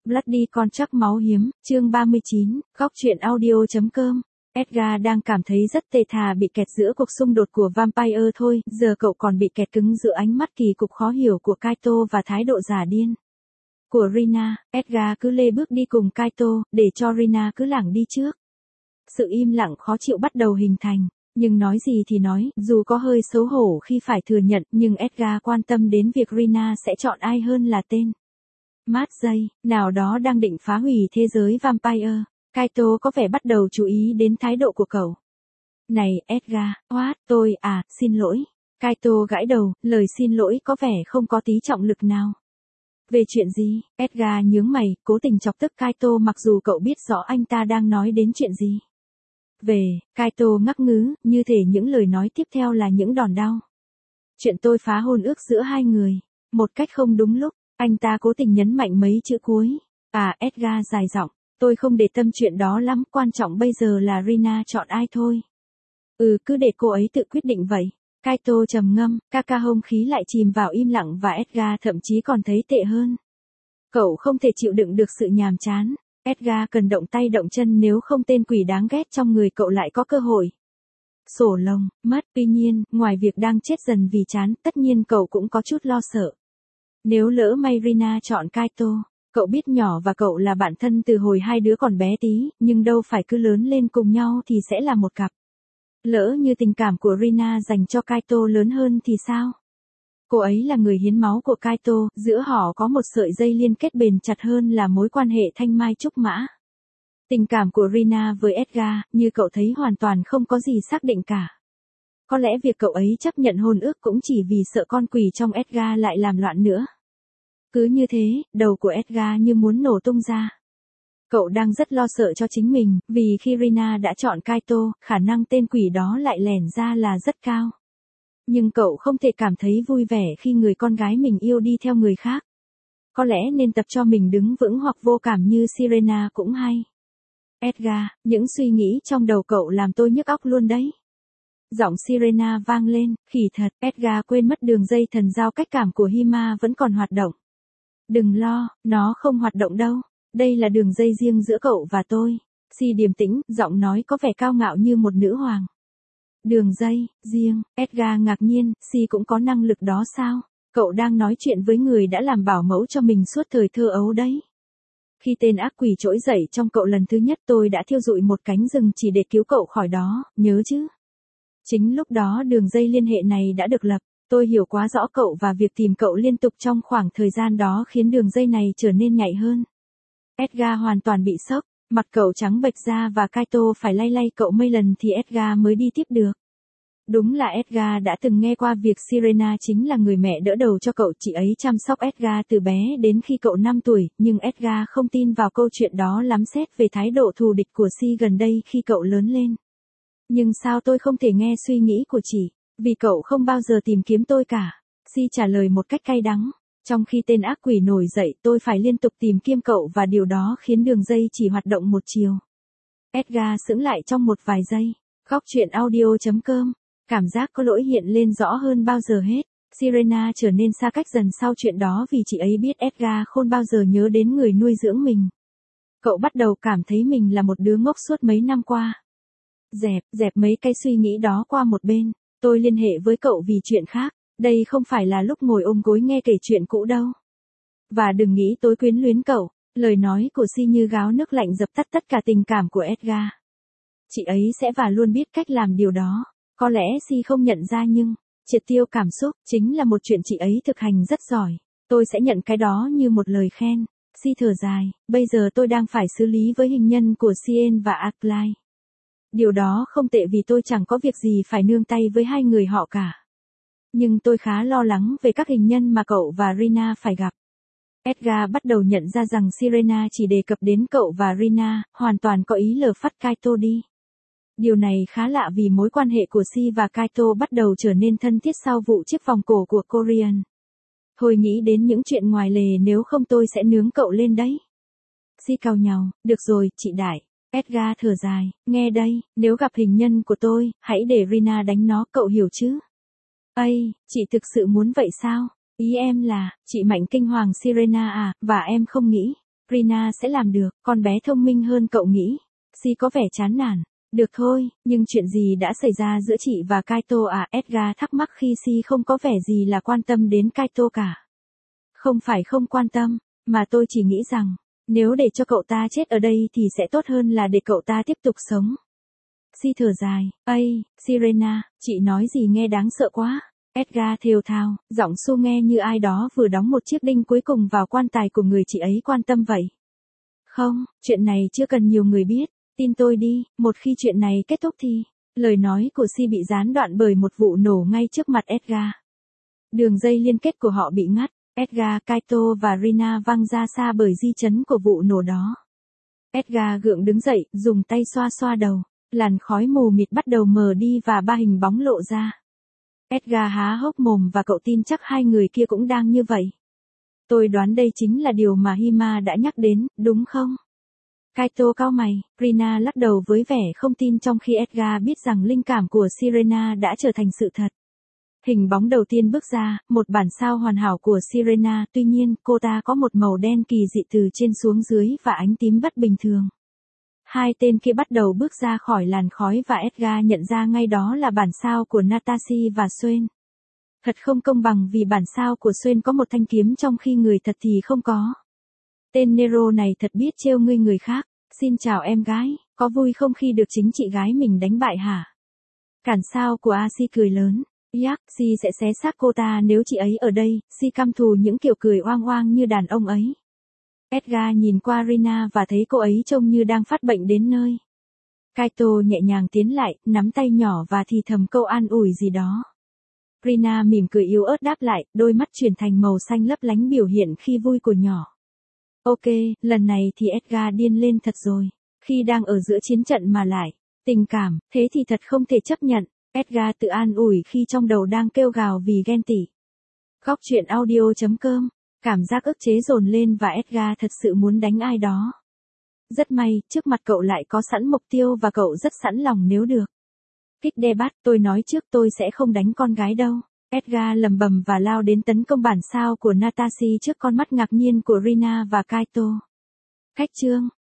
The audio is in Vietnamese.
Bloody con chắc máu hiếm, chương 39, góc truyện audio.com. Edgar đang cảm thấy rất tê thà bị kẹt giữa cuộc xung đột của Vampire thôi, giờ cậu còn bị kẹt cứng giữa ánh mắt kỳ cục khó hiểu của Kaito và thái độ giả điên của Rina. Edgar cứ lê bước đi cùng Kaito, để cho Rina cứ lảng đi trước. Sự im lặng khó chịu bắt đầu hình thành, nhưng nói gì thì nói, dù có hơi xấu hổ khi phải thừa nhận, nhưng Edgar quan tâm đến việc Rina sẽ chọn ai hơn là tên Matt J, nào đó đang định phá hủy thế giới Vampire. Kaito có vẻ bắt đầu chú ý đến thái độ của cậu. Này Edgar, tôi xin lỗi. Kaito gãi đầu, lời xin lỗi có vẻ không có tí trọng lực nào. Về chuyện gì? Edgar nhướng mày, cố tình chọc tức Kaito mặc dù cậu biết rõ anh ta đang nói đến chuyện gì. Kaito ngắc ngứ, như thể những lời nói tiếp theo là những đòn đau. Chuyện tôi phá hôn ước giữa hai người, một cách không đúng lúc, anh ta cố tình nhấn mạnh mấy chữ cuối. Edgar dài giọng, tôi không để tâm chuyện đó lắm, quan trọng bây giờ là Rina chọn ai thôi. Cứ để cô ấy tự quyết định vậy. Kaito trầm ngâm, hông khí lại chìm vào im lặng và Edgar thậm chí còn thấy tệ hơn. Cậu không thể chịu đựng được sự nhàm chán. Edgar cần động tay động chân nếu không tên quỷ đáng ghét trong người cậu lại có cơ hội sổ lồng mất. Tuy nhiên, ngoài việc đang chết dần vì chán, tất nhiên cậu cũng có chút lo sợ. Nếu lỡ may Rina chọn Kaito, cậu biết nhỏ và cậu là bạn thân từ hồi hai đứa còn bé tí, nhưng đâu phải cứ lớn lên cùng nhau thì sẽ là một cặp. Lỡ như tình cảm của Rina dành cho Kaito lớn hơn thì sao? Cô ấy là người hiến máu của Kaito, giữa họ có một sợi dây liên kết bền chặt hơn là mối quan hệ thanh mai trúc mã. Tình cảm của Rina với Edgar, như cậu thấy hoàn toàn không có gì xác định cả. Có lẽ việc cậu ấy chấp nhận hôn ước cũng chỉ vì sợ con quỷ trong Edgar lại làm loạn nữa. Cứ như thế, đầu của Edgar như muốn nổ tung ra. Cậu đang rất lo sợ cho chính mình, vì khi Rina đã chọn Kaito, khả năng tên quỷ đó lại lẻn ra là rất cao. Nhưng cậu không thể cảm thấy vui vẻ khi người con gái mình yêu đi theo người khác. Có lẽ nên tập cho mình đứng vững hoặc vô cảm như Sirena cũng hay. Edgar, những suy nghĩ trong đầu cậu làm tôi nhức óc luôn đấy. Giọng Sirena vang lên, khỉ thật, Edgar quên mất đường dây thần giao cách cảm của Hima vẫn còn hoạt động. Đừng lo, nó không hoạt động đâu. Đây là đường dây riêng giữa cậu và tôi. Si điềm tĩnh, giọng nói có vẻ cao ngạo như một nữ hoàng. Đường dây riêng, Edgar ngạc nhiên, Si cũng có năng lực đó sao? Cậu đang nói chuyện với người đã làm bảo mẫu cho mình suốt thời thơ ấu đấy. Khi tên ác quỷ trỗi dậy trong cậu lần thứ nhất tôi đã thiêu dụi một cánh rừng chỉ để cứu cậu khỏi đó, nhớ chứ? Chính lúc đó đường dây liên hệ này đã được lập. Tôi hiểu quá rõ cậu và việc tìm cậu liên tục trong khoảng thời gian đó khiến đường dây này trở nên nhạy hơn. Edgar hoàn toàn bị sốc, mặt cậu trắng bệch ra và Kaito phải lay lay cậu mấy lần thì Edgar mới đi tiếp được. Đúng là Edgar đã từng nghe qua việc Sirena chính là người mẹ đỡ đầu cho cậu, chị ấy chăm sóc Edgar từ bé đến khi cậu 5 tuổi, nhưng Edgar không tin vào câu chuyện đó lắm xét về thái độ thù địch của Si gần đây khi cậu lớn lên. Nhưng sao tôi không thể nghe suy nghĩ của chị? Vì cậu không bao giờ tìm kiếm tôi cả. Si trả lời một cách cay đắng. Trong khi tên ác quỷ nổi dậy tôi phải liên tục tìm kiếm cậu và điều đó khiến đường dây chỉ hoạt động một chiều. Edgar sững lại trong một vài giây. Góc truyện audio.com. Cảm giác có lỗi hiện lên rõ hơn bao giờ hết. Sirena trở nên xa cách dần sau chuyện đó vì chị ấy biết Edgar không bao giờ nhớ đến người nuôi dưỡng mình. Cậu bắt đầu cảm thấy mình là một đứa ngốc suốt mấy năm qua. Dẹp mấy cái suy nghĩ đó qua một bên. Tôi liên hệ với cậu vì chuyện khác. Đây không phải là lúc ngồi ôm gối nghe kể chuyện cũ đâu. Và đừng nghĩ tôi quyến luyến cậu. Lời nói của Si như gáo nước lạnh dập tắt tất cả tình cảm của Edgar. Chị ấy sẽ và luôn biết cách làm điều đó. Có lẽ Si không nhận ra nhưng, triệt tiêu cảm xúc chính là một chuyện chị ấy thực hành rất giỏi. Tôi sẽ nhận cái đó như một lời khen. Si thở dài, bây giờ tôi đang phải xử lý với hình nhân của Sien và Arclight. Điều đó không tệ vì tôi chẳng có việc gì phải nương tay với hai người họ cả. Nhưng tôi khá lo lắng về các hình nhân mà cậu và Rina phải gặp. Edgar bắt đầu nhận ra rằng Sirena chỉ đề cập đến cậu và Rina, hoàn toàn có ý lờ phát Kaito đi. Điều này khá lạ vì mối quan hệ của Si và Kaito bắt đầu trở nên thân thiết sau vụ chiếc vòng cổ của Korean. Hồi nghĩ đến những chuyện ngoài lề, nếu không tôi sẽ nướng cậu lên đấy. Si cau nhàu, được rồi, chị đại. Edgar thở dài, nghe đây, nếu gặp hình nhân của tôi, hãy để Rina đánh nó, cậu hiểu chứ? Chị thực sự muốn vậy sao? Ý em là, chị mạnh kinh hoàng Sirena à, và em không nghĩ Rina sẽ làm được, con bé thông minh hơn cậu nghĩ. Si có vẻ chán nản. Được thôi, nhưng chuyện gì đã xảy ra giữa chị và Kaito à? Edgar thắc mắc khi Si không có vẻ gì là quan tâm đến Kaito cả. Không phải không quan tâm, mà tôi chỉ nghĩ rằng, nếu để cho cậu ta chết ở đây thì sẽ tốt hơn là để cậu ta tiếp tục sống. Si thở dài, ây, Sirena, chị nói gì nghe đáng sợ quá. Edgar thều thào, giọng Su nghe như ai đó vừa đóng một chiếc đinh cuối cùng vào quan tài của người chị ấy quan tâm vậy. Không, chuyện này chưa cần nhiều người biết, tin tôi đi, một khi chuyện này kết thúc thì... Lời nói của Si bị gián đoạn bởi một vụ nổ ngay trước mặt Edgar. Đường dây liên kết của họ bị ngắt, Edgar, Kaito và Rina văng ra xa bởi di chấn của vụ nổ đó. Edgar gượng đứng dậy, dùng tay xoa xoa đầu, làn khói mù mịt bắt đầu mờ đi và ba hình bóng lộ ra. Edgar há hốc mồm và cậu tin chắc hai người kia cũng đang như vậy. Tôi đoán đây chính là điều mà Hima đã nhắc đến, đúng không? Kaito cau mày, Rina lắc đầu với vẻ không tin trong khi Edgar biết rằng linh cảm của Sirena đã trở thành sự thật. Hình bóng đầu tiên bước ra, một bản sao hoàn hảo của Sirena, tuy nhiên, cô ta có một màu đen kỳ dị từ trên xuống dưới và ánh tím bất bình thường. Hai tên kia bắt đầu bước ra khỏi làn khói và Edgar nhận ra ngay đó là bản sao của Natashi và Suen. Thật không công bằng vì bản sao của Suen có một thanh kiếm trong khi người thật thì không có. Tên Nero này thật biết trêu ngươi người khác. Xin chào em gái, có vui không khi được chính chị gái mình đánh bại hả? Cản sao của A Si cười lớn. Yak, Si sẽ xé xác cô ta nếu chị ấy ở đây. Si căm thù những kiểu cười oang oang như đàn ông ấy. Edgar nhìn qua Rina và thấy cô ấy trông như đang phát bệnh đến nơi. Kaito nhẹ nhàng tiến lại, nắm tay nhỏ và thì thầm câu an ủi gì đó. Rina mỉm cười yếu ớt đáp lại, đôi mắt chuyển thành màu xanh lấp lánh biểu hiện khi vui của nhỏ. Ok, lần này thì Edgar điên lên thật rồi. Khi đang ở giữa chiến trận mà lại, tình cảm, thế thì thật không thể chấp nhận. Edgar tự an ủi khi trong đầu đang kêu gào vì ghen tị. Góc truyện audio.com, cảm giác ức chế dồn lên và Edgar thật sự muốn đánh ai đó. Rất may, trước mặt cậu lại có sẵn mục tiêu và cậu rất sẵn lòng nếu được. Kích đe bắt, tôi nói trước tôi sẽ không đánh con gái đâu. Edgar lầm bầm và lao đến tấn công bản sao của Natashi trước con mắt ngạc nhiên của Rina và Kaito. Cách chương